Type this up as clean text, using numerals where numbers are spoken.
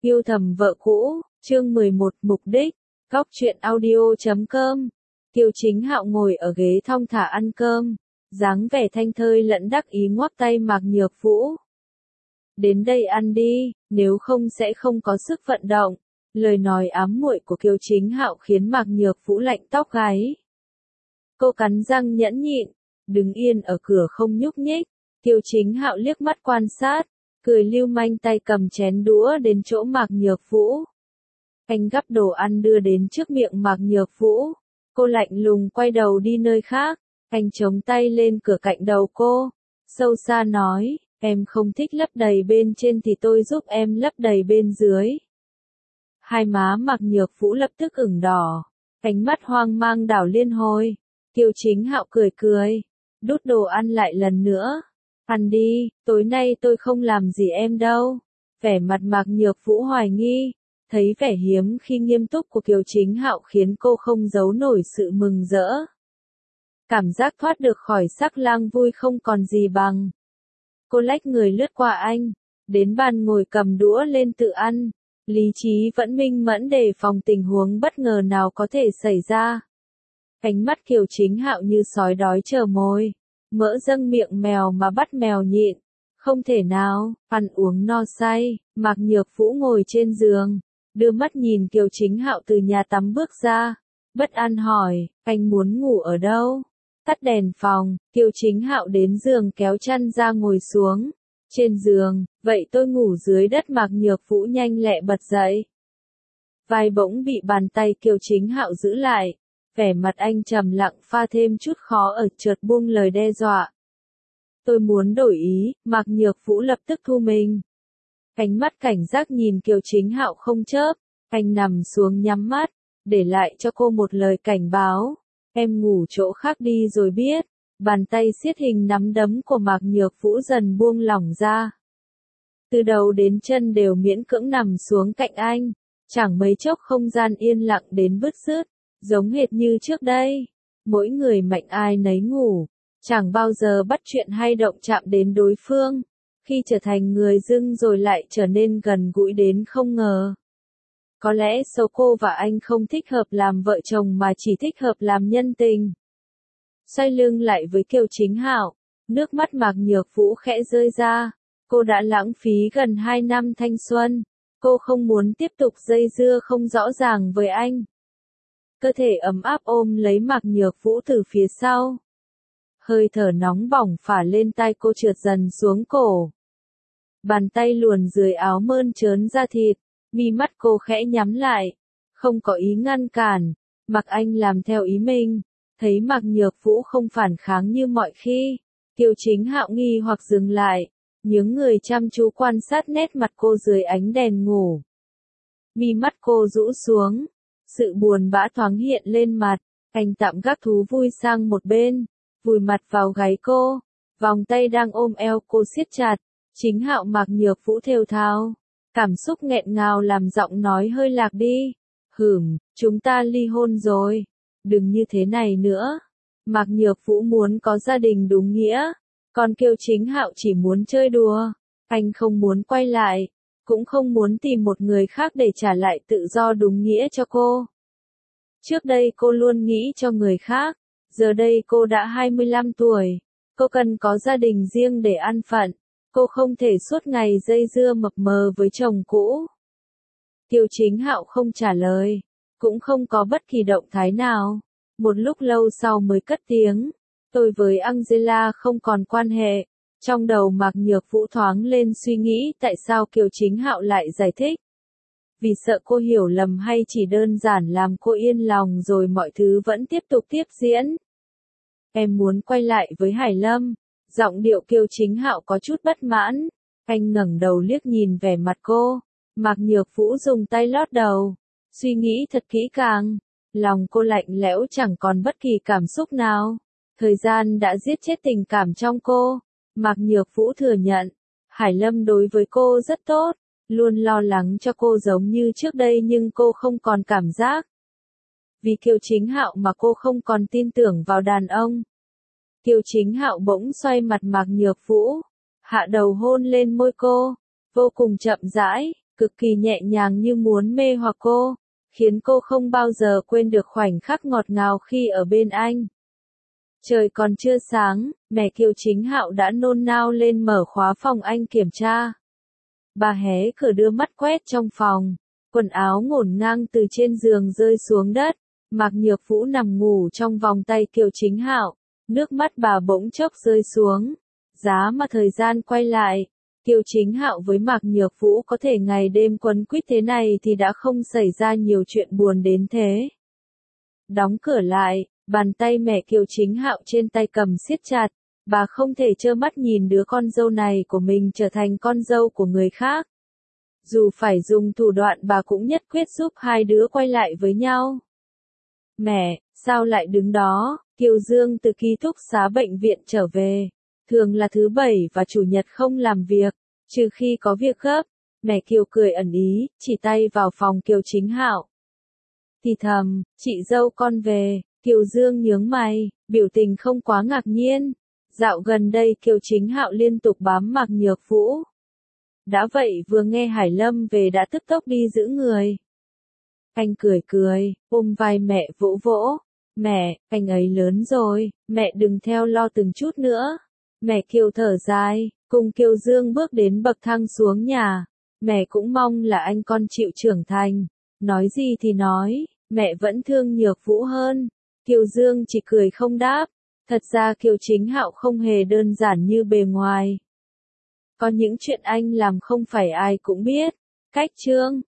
Yêu thầm vợ cũ, chương 11 mục đích, Góc truyện audio.com. Tiêu Chính Hạo ngồi ở ghế thong thả ăn cơm, dáng vẻ thanh thơi lẫn đắc ý ngoắc tay Mạc Nhược Vũ. Đến đây ăn đi, nếu không sẽ không có sức vận động. Lời nói ám muội của Kiều Chính Hạo khiến Mạc Nhược Vũ lạnh tóc gáy. Cô cắn răng nhẫn nhịn, đứng yên ở cửa không nhúc nhích. Tiêu Chính Hạo liếc mắt quan sát, cười lưu manh tay cầm chén đũa đến chỗ Mạc Nhược Vũ. Anh gắp đồ ăn đưa đến trước miệng Mạc Nhược Vũ. Cô lạnh lùng quay đầu đi nơi khác. Anh chống tay lên cửa cạnh đầu cô, sâu xa nói, em không thích lấp đầy bên trên thì tôi giúp em lấp đầy bên dưới. Hai má Mạc Nhược Vũ lập tức ửng đỏ, ánh mắt hoang mang đảo liên hồi. Tiêu Chính Hạo cười cười, đút đồ ăn lại lần nữa. Ăn đi, tối nay tôi không làm gì em đâu. Vẻ mặt Mạc Nhược Vũ hoài nghi, thấy vẻ hiếm khi nghiêm túc của Kiều Chính Hạo khiến cô không giấu nổi sự mừng rỡ. Cảm giác thoát được khỏi sắc lang vui không còn gì bằng. Cô lách người lướt qua anh, đến bàn ngồi cầm đũa lên tự ăn. Lý trí vẫn minh mẫn đề phòng tình huống bất ngờ nào có thể xảy ra. Ánh mắt Kiều Chính Hạo như sói đói chờ mồi, mỡ dâng miệng mèo mà bắt mèo nhịn. Không thể nào, ăn uống no say. Mạc Nhược Vũ ngồi trên giường, đưa mắt nhìn Kiều Chính Hạo từ nhà tắm bước ra, bất an hỏi, anh muốn ngủ ở đâu? Tắt đèn phòng, Kiều Chính Hạo đến giường kéo chăn ra ngồi xuống. Trên giường, vậy tôi ngủ dưới đất. Mạc Nhược Vũ nhanh lẹ bật dậy. Vai bỗng bị bàn tay Kiều Chính Hạo giữ lại, vẻ mặt anh trầm lặng pha thêm chút khó ở chợt buông lời đe dọa. Tôi muốn đổi ý. Mạc Nhược Vũ lập tức thu mình. Ánh mắt cảnh giác nhìn Kiều Chính Hạo không chớp, anh nằm xuống nhắm mắt, để lại cho cô một lời cảnh báo. Em ngủ chỗ khác đi rồi biết. Bàn tay siết hình nắm đấm của Mạc Nhược Vũ dần buông lỏng ra. Từ đầu đến chân đều miễn cưỡng nằm xuống cạnh anh. Chẳng mấy chốc không gian yên lặng đến bứt rứt, giống hệt như trước đây. Mỗi người mạnh ai nấy ngủ, chẳng bao giờ bắt chuyện hay động chạm đến đối phương. Khi trở thành người dưng rồi lại trở nên gần gũi đến không ngờ. Có lẽ số cô và anh không thích hợp làm vợ chồng mà chỉ thích hợp làm nhân tình. Xoay lưng lại với Kiều Chính Hạo, nước mắt Mạc Nhược Vũ khẽ rơi ra. Cô đã lãng phí gần 2 năm thanh xuân. Cô không muốn tiếp tục dây dưa không rõ ràng với anh. Cơ thể ấm áp ôm lấy Mạc Nhược Vũ từ phía sau. Hơi thở nóng bỏng phả lên tai cô trượt dần xuống cổ. Bàn tay luồn dưới áo mơn trớn da thịt, mi mắt cô khẽ nhắm lại, không có ý ngăn cản, mặc anh làm theo ý mình. Thấy Mạc Nhược Vũ không phản kháng như mọi khi, Kiều Chính Hạo nghi hoặc dừng lại, nhướng người chăm chú quan sát nét mặt cô dưới ánh đèn ngủ. Mi mắt cô rũ xuống, sự buồn bã thoáng hiện lên mặt, anh tạm gác thú vui sang một bên, vùi mặt vào gáy cô, vòng tay đang ôm eo cô siết chặt. Chính Hạo Mạc Nhược Vũ thều thào, cảm xúc nghẹn ngào làm giọng nói hơi lạc đi. Chúng ta ly hôn rồi. Đừng như thế này nữa. Mạc Nhược Vũ muốn có gia đình đúng nghĩa, còn Kiều Chính Hạo chỉ muốn chơi đùa. Anh không muốn quay lại, cũng không muốn tìm một người khác để trả lại tự do đúng nghĩa cho cô. Trước đây cô luôn nghĩ cho người khác, giờ đây cô đã 25 tuổi, cô cần có gia đình riêng để an phận. Cô không thể suốt ngày dây dưa mập mờ với chồng cũ. Kiều Chính Hạo không trả lời, cũng không có bất kỳ động thái nào. Một lúc lâu sau mới cất tiếng, tôi với Angela không còn quan hệ. Trong đầu Mạc Nhược Vũ thoáng lên suy nghĩ tại sao Kiều Chính Hạo lại giải thích. Vì sợ cô hiểu lầm hay chỉ đơn giản làm cô yên lòng rồi mọi thứ vẫn tiếp tục tiếp diễn. Em muốn quay lại với Hải Lâm. Giọng điệu Kiều Chính Hạo có chút bất mãn. Anh ngẩng đầu liếc nhìn vẻ mặt cô. Mạc Nhược Vũ dùng tay lót đầu, suy nghĩ thật kỹ càng. Lòng cô lạnh lẽo chẳng còn bất kỳ cảm xúc nào. Thời gian đã giết chết tình cảm trong cô. Mạc Nhược Vũ thừa nhận, Hải Lâm đối với cô rất tốt, luôn lo lắng cho cô giống như trước đây nhưng cô không còn cảm giác. Vì Kiều Chính Hạo mà cô không còn tin tưởng vào đàn ông. Kiều Chính Hạo bỗng xoay mặt Mạc Nhược Vũ, hạ đầu hôn lên môi cô, vô cùng chậm rãi, cực kỳ nhẹ nhàng như muốn mê hoặc cô, khiến cô không bao giờ quên được khoảnh khắc ngọt ngào khi ở bên anh. Trời còn chưa sáng, mẹ Kiều Chính Hạo đã nôn nao lên mở khóa phòng anh kiểm tra. Bà hé cửa đưa mắt quét trong phòng, quần áo ngổn ngang từ trên giường rơi xuống đất, Mạc Nhược Vũ nằm ngủ trong vòng tay Kiều Chính Hạo, nước mắt bà bỗng chốc rơi xuống. Giá mà thời gian quay lại, Kiều Chính Hạo với Mạc Nhược Vũ có thể ngày đêm quấn quýt thế này thì đã không xảy ra nhiều chuyện buồn đến thế. Đóng cửa lại, bàn tay mẹ Kiều Chính Hạo trên tay cầm siết chặt, bà không thể trơ mắt nhìn đứa con dâu này của mình trở thành con dâu của người khác. Dù phải dùng thủ đoạn bà cũng nhất quyết giúp hai đứa quay lại với nhau. Mẹ, sao lại đứng đó? Kiều Dương từ ký túc xá bệnh viện trở về. Thường là thứ bảy và chủ nhật không làm việc, trừ khi có việc gấp. Mẹ Kiều cười ẩn ý, chỉ tay vào phòng Kiều Chính Hạo. Thì thầm, chị dâu con về. Kiều Dương nhướng mày, biểu tình không quá ngạc nhiên. Dạo gần đây Kiều Chính Hạo liên tục bám Mạc Nhược Vũ. Đã vậy vừa nghe Hải Lâm về đã tức tốc đi giữ người. Anh cười cười, ôm vai mẹ vỗ vỗ. Mẹ, anh ấy lớn rồi, mẹ đừng theo lo từng chút nữa. Mẹ Kiều thở dài, cùng Kiều Dương bước đến bậc thang xuống nhà. Mẹ cũng mong là anh con chịu trưởng thành. Nói gì thì nói, mẹ vẫn thương Nhược Vũ hơn. Kiều Dương chỉ cười không đáp. Thật ra Kiều Chính Hạo không hề đơn giản như bề ngoài. Có những chuyện anh làm không phải ai cũng biết. Cách chương